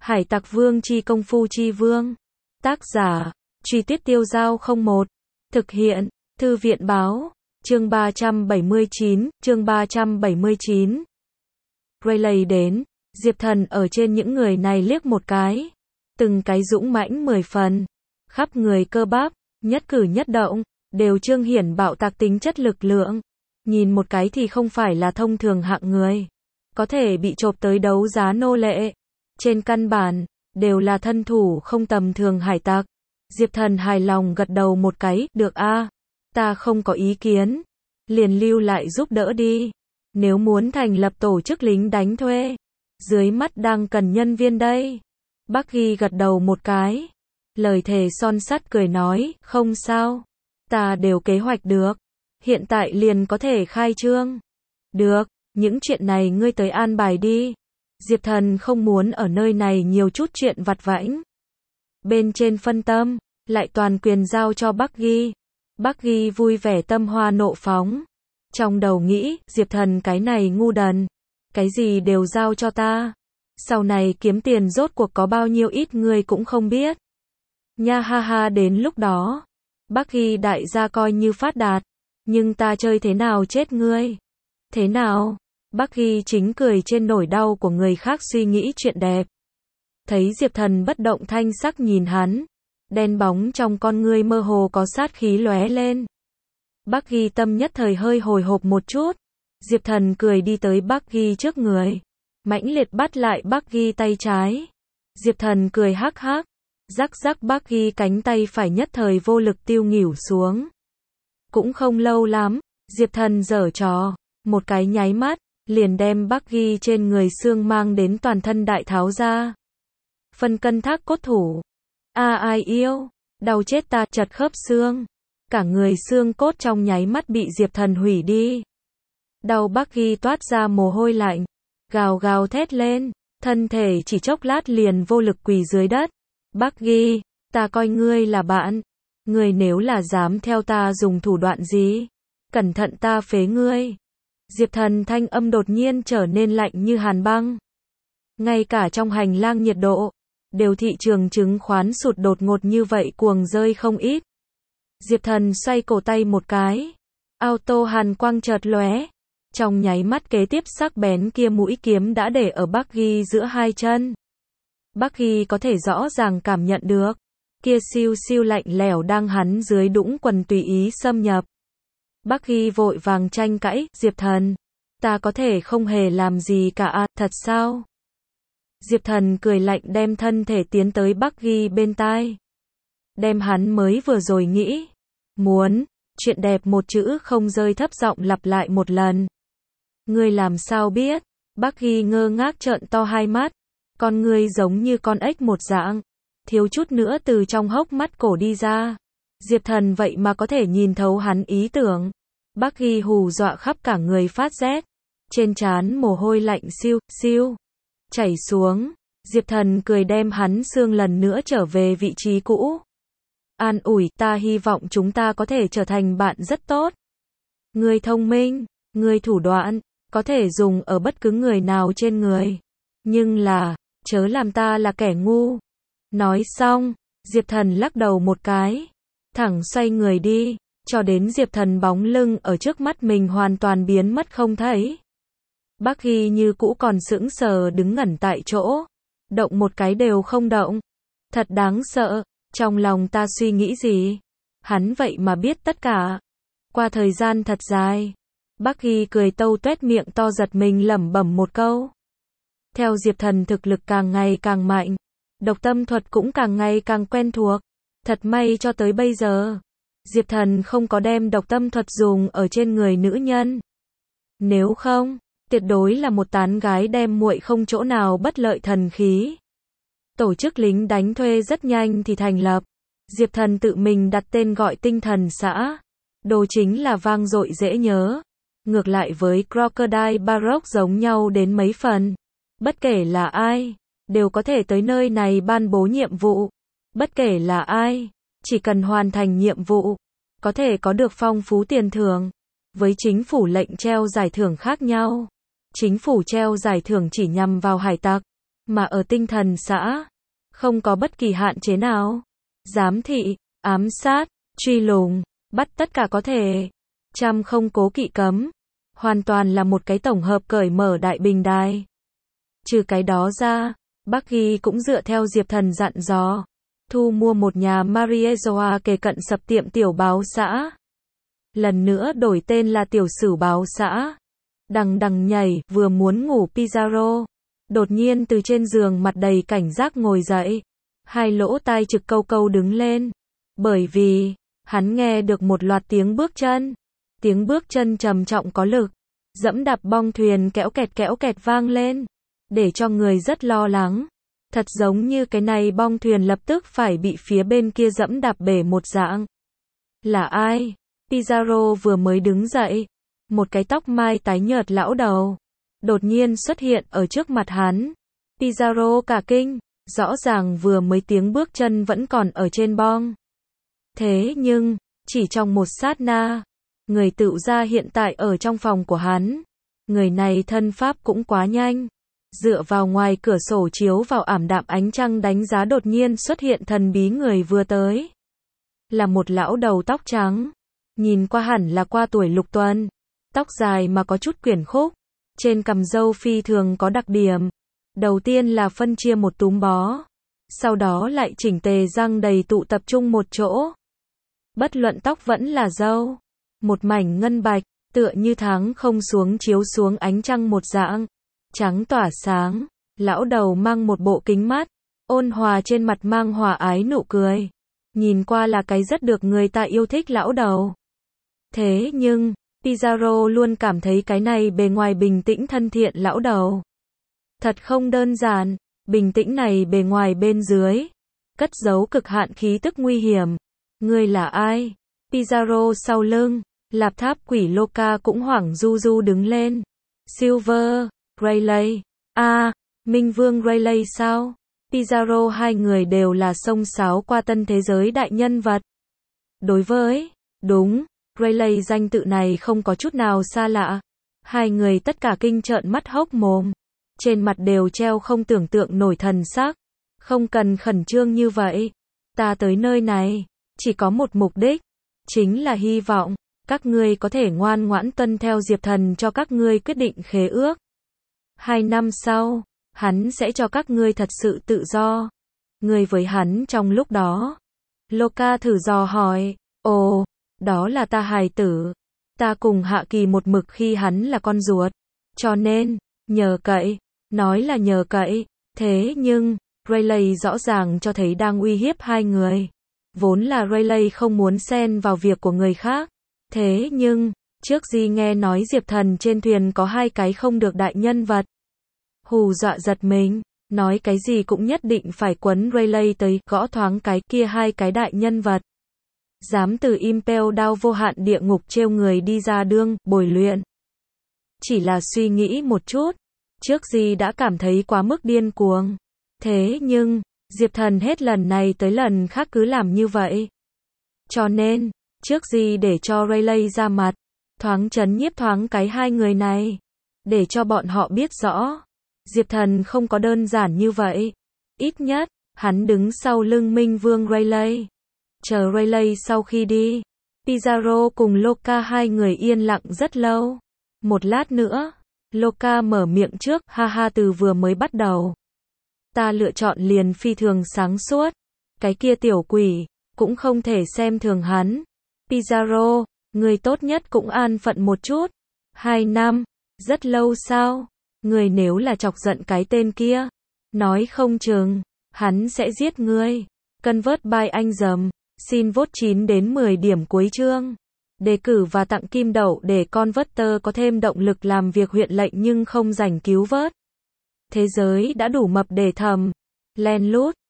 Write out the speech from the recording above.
Hải Tặc Vương chi công phu chi vương. Tác giả, Truy Tuyết Tiêu Giao 01. Thực hiện, Thư viện báo. Chương 379, chương 379. Rayleigh đến, Diệp Thần ở trên những người này liếc một cái. Từng cái dũng mãnh 10 phần. Khắp người cơ bắp, nhất cử nhất động, đều trương hiển bạo tạc tính chất lực lượng. Nhìn một cái thì không phải là thông thường hạng người. Có thể bị chộp tới đấu giá nô lệ. Trên căn bản, đều là thân thủ không tầm thường hải tặc. Diệp Thần hài lòng gật đầu một cái, được a, ta không có ý kiến. Liền lưu lại giúp đỡ đi. Nếu muốn thành lập tổ chức lính đánh thuê, dưới mắt đang cần nhân viên đây. Bucky gật đầu một cái. Lời thề son sắt cười nói, không sao. Ta đều kế hoạch được. Hiện tại liền có thể khai trương. Được, những chuyện này ngươi tới an bài đi. Diệp Thần không muốn ở nơi này nhiều chút chuyện vặt vãnh. Bên trên phân tâm, lại toàn quyền giao cho Bucky. Bucky vui vẻ tâm hoa nộ phóng. Trong đầu nghĩ, Diệp Thần cái này ngu đần. Cái gì đều giao cho ta. Sau này kiếm tiền rốt cuộc có bao nhiêu ít người cũng không biết. Nha ha ha, đến lúc đó, Bucky đại gia coi như phát đạt. Nhưng ta chơi thế nào chết ngươi? Thế nào? Bucky chính cười trên nỗi đau của người khác suy nghĩ chuyện đẹp. Thấy Diệp Thần bất động thanh sắc nhìn hắn. Đen bóng trong con ngươi mơ hồ có sát khí lóe lên. Bucky tâm nhất thời hơi hồi hộp một chút. Diệp Thần cười đi tới Bucky trước người. Mãnh liệt bắt lại Bucky tay trái. Diệp Thần cười hắc hắc. Rắc rắc, Bucky cánh tay phải nhất thời vô lực tiêu nghỉu xuống. Cũng không lâu lắm, Diệp Thần giở trò. Một cái nháy mắt, liền đem Bucky trên người xương mang đến toàn thân đại tháo ra. Phân cân thác cốt thủ. Ai yêu, đau chết ta, chật khớp xương. Cả người xương cốt trong nháy mắt bị Diệp Thần hủy đi. Đau Bucky toát ra mồ hôi lạnh. Gào gào thét lên. Thân thể chỉ chốc lát liền vô lực quỳ dưới đất. Bucky, ta coi ngươi là bạn. Ngươi nếu là dám theo ta dùng thủ đoạn gì, cẩn thận ta phế ngươi. Diệp Thần thanh âm đột nhiên trở nên lạnh như hàn băng. Ngay cả trong hành lang nhiệt độ, đều thị trường chứng khoán sụt đột ngột như vậy cuồng rơi không ít. Diệp Thần xoay cổ tay một cái. Auto hàn quang chợt lóe. Trong nháy mắt kế tiếp sắc bén kia mũi kiếm đã để ở Bucky giữa hai chân. Bucky có thể rõ ràng cảm nhận được. Kia siêu siêu lạnh lẽo đang hắn dưới đũng quần tùy ý xâm nhập. Bucky vội vàng tranh cãi, Diệp Thần, ta có thể không hề làm gì cả à, thật sao? Diệp Thần cười lạnh đem thân thể tiến tới Bucky bên tai. Đem hắn mới vừa rồi nghĩ. Muốn, chuyện đẹp một chữ không rơi thấp giọng lặp lại một lần. Ngươi làm sao biết? Bucky ngơ ngác trợn to hai mắt. Con ngươi giống như con ếch một dạng. Thiếu chút nữa từ trong hốc mắt cổ đi ra. Diệp Thần vậy mà có thể nhìn thấu hắn ý tưởng. Bucky hù dọa khắp cả người phát rét. Trên trán mồ hôi lạnh siêu, siêu chảy xuống. Diệp Thần cười đem hắn xương lần nữa trở về vị trí cũ. An ủi, ta hy vọng chúng ta có thể trở thành bạn rất tốt. Ngươi thông minh, ngươi thủ đoạn, có thể dùng ở bất cứ người nào trên người. Nhưng là, chớ làm ta là kẻ ngu. Nói xong, Diệp Thần lắc đầu một cái. Thẳng xoay người đi, cho đến Diệp Thần bóng lưng ở trước mắt mình hoàn toàn biến mất không thấy. Bucky như cũ còn sững sờ đứng ngẩn tại chỗ. Động một cái đều không động. Thật đáng sợ, trong lòng ta suy nghĩ gì? Hắn vậy mà biết tất cả. Qua thời gian thật dài, Bucky cười tâu tuét miệng to giật mình lẩm bẩm một câu. Theo Diệp Thần thực lực càng ngày càng mạnh, độc tâm thuật cũng càng ngày càng quen thuộc. Thật may cho tới bây giờ, Diệp Thần không có đem độc tâm thuật dùng ở trên người nữ nhân. Nếu không, tuyệt đối là một tán gái đem muội không chỗ nào bất lợi thần khí. Tổ chức lính đánh thuê rất nhanh thì thành lập. Diệp Thần tự mình đặt tên gọi Tinh Thần Xã. Đồ chính là vang dội dễ nhớ. Ngược lại với Crocodile Baroque giống nhau đến mấy phần. Bất kể là ai, đều có thể tới nơi này ban bố nhiệm vụ. Bất kể là ai, chỉ cần hoàn thành nhiệm vụ, có thể có được phong phú tiền thưởng. Với chính phủ lệnh treo giải thưởng khác nhau. Chính phủ treo giải thưởng chỉ nhằm vào hải tặc. Mà ở tinh thần xã, không có bất kỳ hạn chế nào. Giám thị, ám sát, truy lùng, bắt tất cả có thể. Trăm không cố kỵ cấm. Hoàn toàn là một cái tổng hợp cởi mở đại bình đài. Trừ cái đó ra, Bác Ghi cũng dựa theo Diệp Thần dặn dò, thu mua một nhà Mariejoa kề cận sập tiệm tiểu báo xã. Lần nữa đổi tên là tiểu sử báo xã. Đằng đằng nhảy, vừa muốn ngủ Pizarro. Đột nhiên từ trên giường mặt đầy cảnh giác ngồi dậy. Hai lỗ tai trực câu câu đứng lên. Bởi vì, hắn nghe được một loạt tiếng bước chân. Tiếng bước chân trầm trọng có lực. Dẫm đạp bong thuyền kéo kẹt vang lên. Để cho người rất lo lắng. Thật giống như cái này bong thuyền lập tức phải bị phía bên kia dẫm đạp bể một dạng. Là ai? Pizarro vừa mới đứng dậy. Một cái tóc mai tái nhợt lão đầu đột nhiên xuất hiện ở trước mặt hắn. Pizarro cả kinh, rõ ràng vừa mới tiếng bước chân vẫn còn ở trên bong. Thế nhưng, chỉ trong một sát na, người tựu ra hiện tại ở trong phòng của hắn. Người này thân pháp cũng quá nhanh. Dựa vào ngoài cửa sổ chiếu vào ảm đạm ánh trăng đánh giá đột nhiên xuất hiện thần bí người vừa tới. Là một lão đầu tóc trắng. Nhìn qua hẳn là qua tuổi lục tuần. Tóc dài mà có chút quyển khúc. Trên cằm râu phi thường có đặc điểm. Đầu tiên là phân chia một túm bó. Sau đó lại chỉnh tề răng đầy tụ tập trung một chỗ. Bất luận tóc vẫn là râu. Một mảnh ngân bạch, tựa như tháng không xuống chiếu xuống ánh trăng một dạng. Trắng tỏa sáng. Lão đầu mang một bộ kính mắt. Ôn hòa trên mặt mang hòa ái nụ cười. Nhìn qua là cái rất được người ta yêu thích lão đầu. Thế nhưng, Pizarro luôn cảm thấy cái này bề ngoài bình tĩnh thân thiện lão đầu. Thật không đơn giản, bình tĩnh này bề ngoài bên dưới. Cất giấu cực hạn khí tức nguy hiểm. Ngươi là ai? Pizarro sau lưng, lạp tháp quỷ Loca cũng hoảng du du đứng lên. Silver, Rayleigh, Minh Vương Rayleigh sao? Pizarro hai người đều là xông xáo qua tân thế giới đại nhân vật. Đối với, đúng, Rayleigh danh tự này không có chút nào xa lạ. Hai người tất cả kinh trợn mắt hốc mồm. Trên mặt đều treo không tưởng tượng nổi thần sắc. Không cần khẩn trương như vậy. Ta tới nơi này, chỉ có một mục đích. Chính là hy vọng, các ngươi có thể ngoan ngoãn tuân theo Diệp Thần cho các ngươi quyết định khế ước. 2 năm sau, hắn sẽ cho các ngươi thật sự tự do. Ngươi với hắn trong lúc đó. Loca thử dò hỏi, ồ, đó là ta hài tử. Ta cùng Hạ Kỳ một mực khi hắn là con ruột. Cho nên, nhờ cậy, nói là nhờ cậy. Thế nhưng, Rayleigh rõ ràng cho thấy đang uy hiếp hai người. Vốn là Rayleigh không muốn xen vào việc của người khác. Thế nhưng, trước gì nghe nói Diệp Thần trên thuyền có 2 cái không được đại nhân vật. Hù dọa giật mình, nói cái gì cũng nhất định phải quấn Rayleigh tới, gõ thoáng cái kia 2 cái đại nhân vật. Dám từ Impel Down vô hạn địa ngục trêu người đi ra đương, bồi luyện. Chỉ là suy nghĩ một chút, trước gì đã cảm thấy quá mức điên cuồng. Thế nhưng, Diệp Thần hết lần này tới lần khác cứ làm như vậy. Cho nên, trước gì để cho Rayleigh ra mặt, thoáng trấn nhiếp thoáng cái hai người này. Để cho bọn họ biết rõ, Diệp Thần không có đơn giản như vậy. Ít nhất, hắn đứng sau lưng Minh Vương Rayleigh. Chờ Rayleigh sau khi đi, Pizarro cùng Loca hai người yên lặng rất lâu. Một lát nữa, Loca mở miệng trước, ha ha từ vừa mới bắt đầu. Ta lựa chọn liền phi thường sáng suốt. Cái kia tiểu quỷ, cũng không thể xem thường hắn. Pizarro, người tốt nhất cũng an phận một chút. 2 năm, rất lâu sao? Người nếu là chọc giận cái tên kia, nói không chừng, hắn sẽ giết ngươi. Convert by anh dầm. Xin vote 9 đến 10 điểm cuối chương. Đề cử và tặng kim đậu để Converter có thêm động lực làm việc huyện lệnh nhưng không rảnh cứu vớt. Thế giới đã đủ mập để thầm. Len lút.